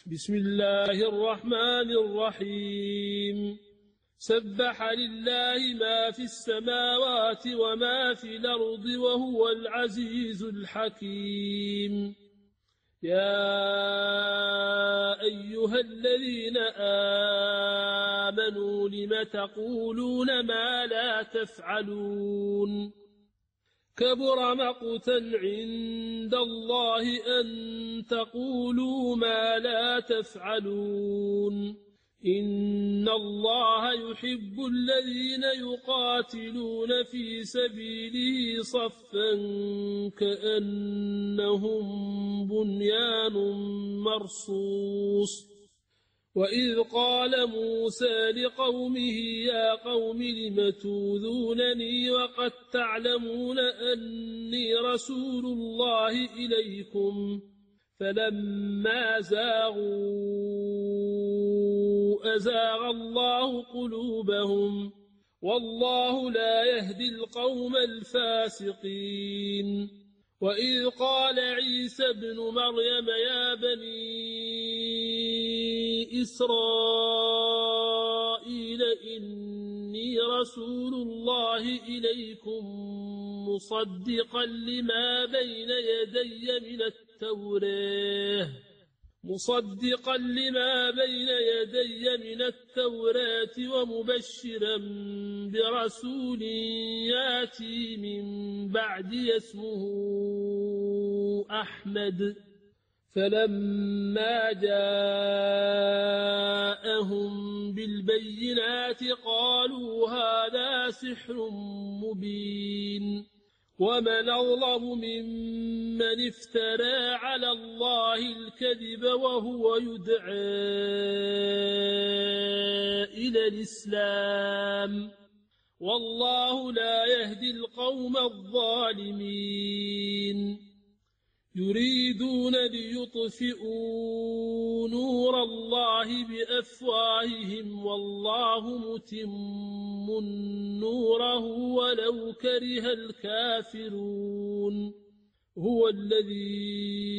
بسم الله الرحمن الرحيم سبح لله ما في السماوات وما في الأرض وهو العزيز الحكيم يا أيها الذين آمنوا لم تقولون ما لا تفعلون كبر مقتا عند الله أن تقولوا ما لا تفعلون إن الله يحب الذين يقاتلون في سبيله صفا كأنهم بنيان مرصوص وإذ قال موسى لقومه يا قوم لم توذونني وقد تعلمون أني رسول الله إليكم فلما زاغوا أزاغ الله قلوبهم والله لا يهدي القوم الفاسقين وإذ قال عيسى ابن مريم يا بني إسرائيل إني رسول الله إليكم مصدقا لما بين يدي من التوراة ومبشرا برسول ياتي من بعدي اسمه أحمد فلما جاءهم بالبينات قالوا هذا سحر مبين ومن أظلم ممن افترى على الله الكذب وهو يدعى إلى الإسلام والله لا يهدي القوم الظالمين يريدون ليطفئوا نور الله بأفواههم والله متم نوره ولو كره الكافرون هو الذي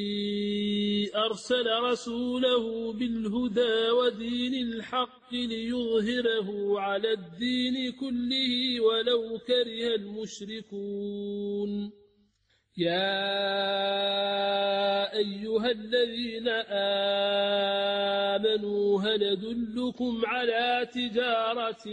أرسل رسوله بالهدى ودين الحق ليظهره على الدين كله ولو كره المشركون يا أيها الذين آمنوا هل أدلكم على تجارة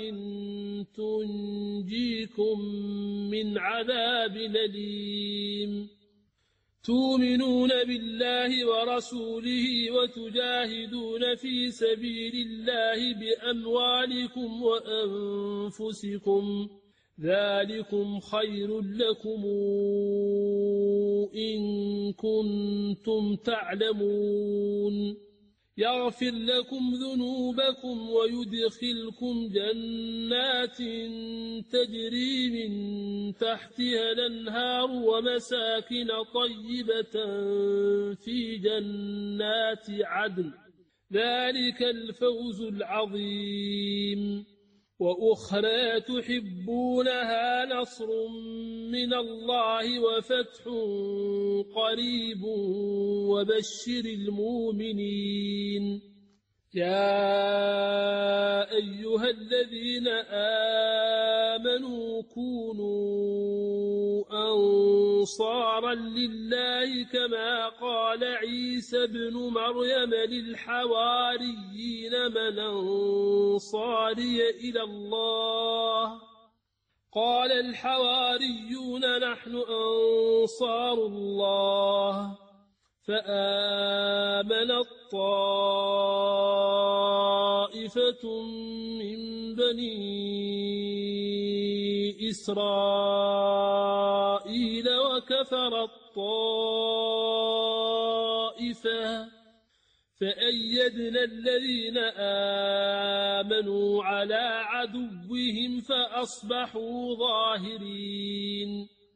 تنجيكم من عذاب أليم تؤمنون بالله ورسوله وتجاهدون في سبيل الله بأموالكم وأنفسكم ذلكم خير لكم إن كنتم تعلمون يغفر لكم ذنوبكم ويدخلكم جنات تجري من تحتها الأنهار ومساكن طيبة في جنات عدن ذلك الفوز العظيم وأخرى تحبونها نصر من الله وفتح قريب وبشر المؤمنين يا أيها الذين آمنوا كونوا أنصارا لله كما قال عيسى ابن مريم للحواريين من أنصاري إلى الله قال الحواريون نحن أنصار الله فآمنت طائفة من بني إسرائيل وكفرت طائفة فأيدنا الذين آمنوا على عدوهم فأصبحوا ظاهرين